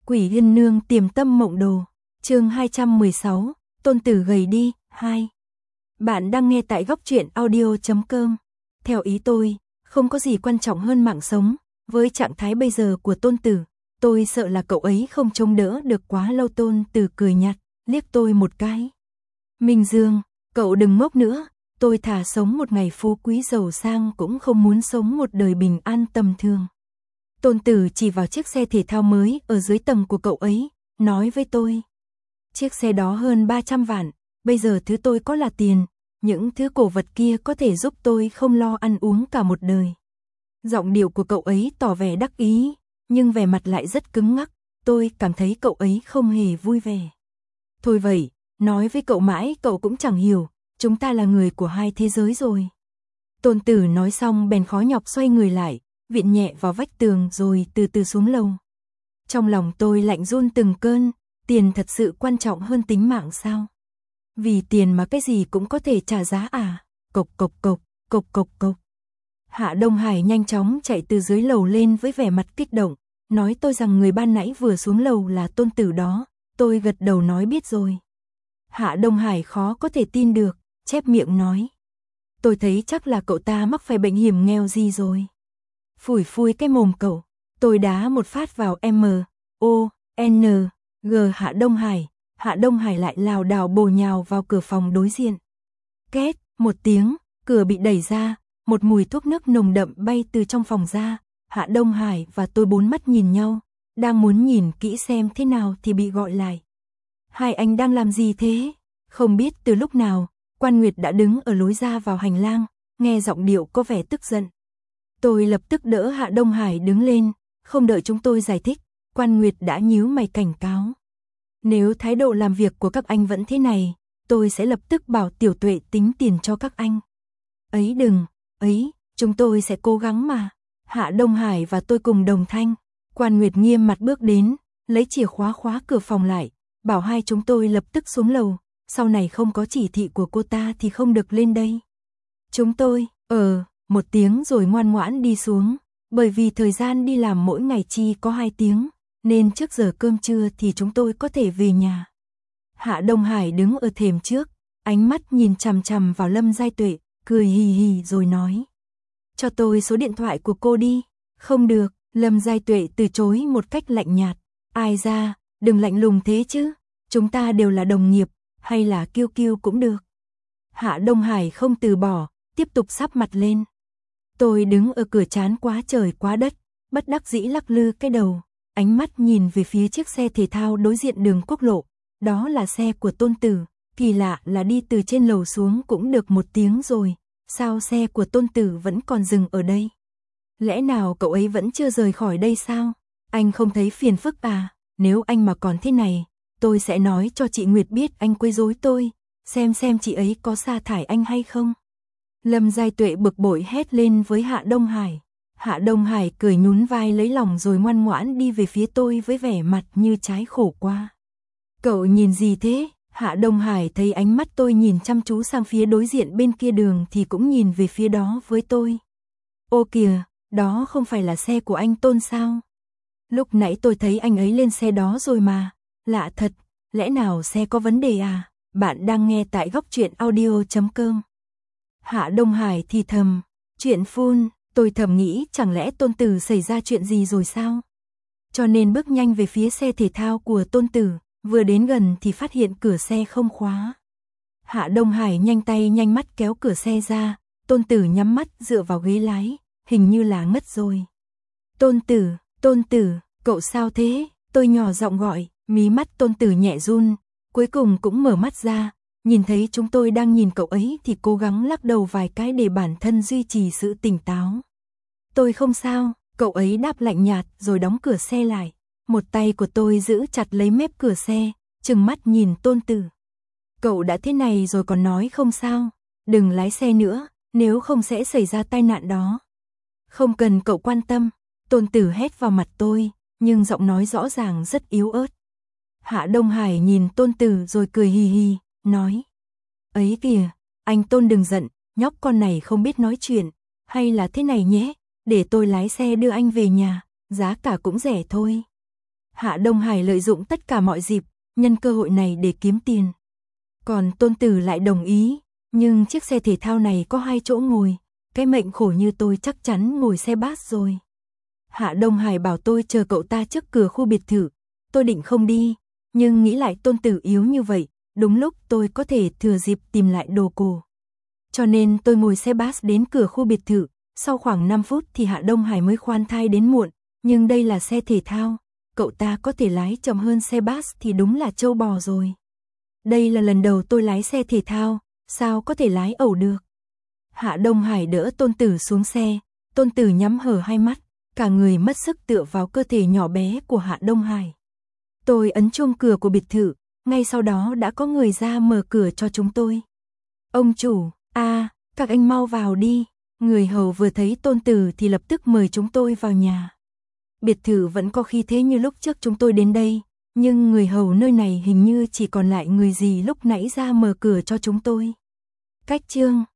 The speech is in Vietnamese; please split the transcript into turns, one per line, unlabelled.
Quỷ Yên Nương Tiềm Tâm Mộng Đồ, chương 216, Tôn Tử gầy đi, 2. Bạn đang nghe tại góc truyện audio.com. Theo ý tôi, không có gì quan trọng hơn mạng sống, với trạng thái bây giờ của Tôn Tử, tôi sợ là cậu ấy không chống đỡ được quá lâu. Tôn Tử cười nhạt, liếc tôi một cái. Minh Dương, cậu đừng ngốc nữa, tôi thà sống một ngày phú quý giàu sang cũng không muốn sống một đời bình an tầm thường. Tôn Tử chỉ vào chiếc xe thể thao mới ở dưới tầng của cậu ấy, nói với tôi. Chiếc xe đó hơn 300 vạn, bây giờ thứ tôi có là tiền, những thứ cổ vật kia có thể giúp tôi không lo ăn uống cả một đời. Giọng điệu của cậu ấy tỏ vẻ đắc ý, nhưng vẻ mặt lại rất cứng ngắc, tôi cảm thấy cậu ấy không hề vui vẻ. Thôi vậy, nói với cậu mãi cậu cũng chẳng hiểu, chúng ta là người của hai thế giới rồi. Tôn Tử nói xong bèn khó nhọc xoay người lại, viện nhẹ vào vách tường rồi từ từ xuống lầu. Trong lòng tôi lạnh run từng cơn, tiền thật sự quan trọng hơn tính mạng sao? Vì tiền mà cái gì cũng có thể trả giá à? Cộc cộc cộc, cộc cộc cộc. Hạ Đông Hải nhanh chóng chạy từ dưới lầu lên với vẻ mặt kích động, nói tôi rằng người ban nãy vừa xuống lầu là Tôn Tử đó. Tôi gật đầu nói biết rồi. Hạ Đông Hải khó có thể tin được, chép miệng nói. Tôi thấy chắc là cậu ta mắc phải bệnh hiểm nghèo gì rồi. Phủi phui cái mồm cậu, tôi đá một phát vào M.O.N.G. Hạ Đông Hải lại lảo đảo bổ nhào vào cửa phòng đối diện. Két, một tiếng, cửa bị đẩy ra, một mùi thuốc nước nồng đậm bay từ trong phòng ra. Hạ Đông Hải và tôi bốn mắt nhìn nhau, đang muốn nhìn kỹ xem thế nào thì bị gọi lại. Hai anh đang làm gì thế? Không biết từ lúc nào, Quan Nguyệt đã đứng ở lối ra vào hành lang, nghe giọng điệu có vẻ tức giận. Tôi lập tức đỡ Hạ Đông Hải đứng lên, không đợi chúng tôi giải thích, Quan Nguyệt đã nhíu mày cảnh cáo. Nếu thái độ làm việc của các anh vẫn thế này, tôi sẽ lập tức bảo Tiểu Tuệ tính tiền cho các anh. Ấy đừng, chúng tôi sẽ cố gắng mà. Hạ Đông Hải và tôi cùng đồng thanh. Quan Nguyệt nghiêm mặt bước đến, lấy chìa khóa khóa cửa phòng lại, bảo hai chúng tôi lập tức xuống lầu, sau này không có chỉ thị của cô ta thì không được lên đây. Chúng tôi, một tiếng rồi ngoan ngoãn đi xuống, bởi vì thời gian đi làm mỗi ngày chỉ có 2 tiếng, nên trước giờ cơm trưa thì chúng tôi có thể về nhà. Hạ Đông Hải đứng ở thềm trước, ánh mắt nhìn chằm chằm vào Lâm Giai Tuệ, cười hì hì rồi nói. Cho tôi số điện thoại của cô đi. Không được, Lâm Giai Tuệ từ chối một cách lạnh nhạt. Ai ra, đừng lạnh lùng thế chứ, chúng ta đều là đồng nghiệp, hay là Kiêu Kiêu cũng được. Hạ Đông Hải không từ bỏ, tiếp tục sắp mặt lên. Tôi đứng ở cửa chán quá trời quá đất, bất đắc dĩ lắc lư cái đầu, ánh mắt nhìn về phía chiếc xe thể thao đối diện đường quốc lộ, đó là xe của Tôn Tử, kỳ lạ là đi từ trên lầu xuống cũng được 1 tiếng rồi, sao xe của Tôn Tử vẫn còn dừng ở đây? Lẽ nào cậu ấy vẫn chưa rời khỏi đây sao? Anh không thấy phiền phức à? Nếu anh mà còn thế này, tôi sẽ nói cho chị Nguyệt biết anh quấy rối tôi, xem chị ấy có sa thải anh hay không. Lâm Giai Tuệ bực bội hét lên với Hạ Đông Hải. Hạ Đông Hải cười nhún vai lấy lòng rồi ngoan ngoãn đi về phía tôi với vẻ mặt như trái khổ qua. Cậu nhìn gì thế? Hạ Đông Hải thấy ánh mắt tôi nhìn chăm chú sang phía đối diện bên kia đường thì cũng nhìn về phía đó với tôi. Ô kìa, đó không phải là xe của anh Tôn sao? Lúc nãy tôi thấy anh ấy lên xe đó rồi mà. Lạ thật, lẽ nào xe có vấn đề à? Bạn đang nghe tại góc truyện audio.com. Hạ Đông Hải thì thầm, chuyện phun, tôi thầm nghĩ chẳng lẽ Tôn Tử xảy ra chuyện gì rồi sao? Cho nên bước nhanh về phía xe thể thao của Tôn Tử, vừa đến gần thì phát hiện cửa xe không khóa. Hạ Đông Hải nhanh tay nhanh mắt kéo cửa xe ra, Tôn Tử nhắm mắt dựa vào ghế lái, hình như là ngất rồi. Tôn Tử, cậu sao thế? Tôi nhỏ giọng gọi, mí mắt Tôn Tử nhẹ run, cuối cùng cũng mở mắt ra. Nhìn thấy chúng tôi đang nhìn cậu ấy thì cố gắng lắc đầu vài cái để bản thân duy trì sự tỉnh táo. Tôi không sao, cậu ấy đáp lạnh nhạt rồi đóng cửa xe lại. Một tay của tôi giữ chặt lấy mép cửa xe, trừng mắt nhìn Tôn Tử. Cậu đã thế này rồi còn nói không sao, đừng lái xe nữa, nếu không sẽ xảy ra tai nạn đó. Không cần cậu quan tâm, Tôn Tử hét vào mặt tôi, nhưng giọng nói rõ ràng rất yếu ớt. Hạ Đông Hải nhìn Tôn Tử rồi cười hì hì, nói. Ấy kìa, anh Tôn đừng giận, nhóc con này không biết nói chuyện, hay là thế này nhé, để tôi lái xe đưa anh về nhà, giá cả cũng rẻ thôi. Hạ Đông Hải lợi dụng tất cả mọi dịp, nhân cơ hội này để kiếm tiền. Còn Tôn Tử lại đồng ý, nhưng chiếc xe thể thao này có 2 chỗ ngồi, cái mệnh khổ như tôi chắc chắn ngồi xe bus rồi. Hạ Đông Hải bảo tôi chờ cậu ta trước cửa khu biệt thự, tôi định không đi, nhưng nghĩ lại Tôn Tử yếu như vậy, đúng lúc tôi có thể thừa dịp tìm lại đồ cổ. Cho nên tôi ngồi xe bus đến cửa khu biệt thự, sau khoảng 5 phút thì Hạ Đông Hải mới khoan thai đến muộn, nhưng đây là xe thể thao, cậu ta có thể lái chậm hơn xe bus thì đúng là trâu bò rồi. Đây là lần đầu tôi lái xe thể thao, sao có thể lái ẩu được. Hạ Đông Hải đỡ Tôn Tử xuống xe, Tôn Tử nhắm hờ hai mắt, cả người mất sức tựa vào cơ thể nhỏ bé của Hạ Đông Hải. Tôi ấn chuông cửa của biệt thự, ngay sau đó đã có người ra mở cửa cho chúng tôi. Ông chủ, các anh mau vào đi. Người hầu vừa thấy Tôn Tử thì lập tức mời chúng tôi vào nhà. Biệt thự vẫn có khí thế như lúc trước chúng tôi đến đây, nhưng người hầu nơi này hình như chỉ còn lại người gì lúc nãy ra mở cửa cho chúng tôi. Cách chương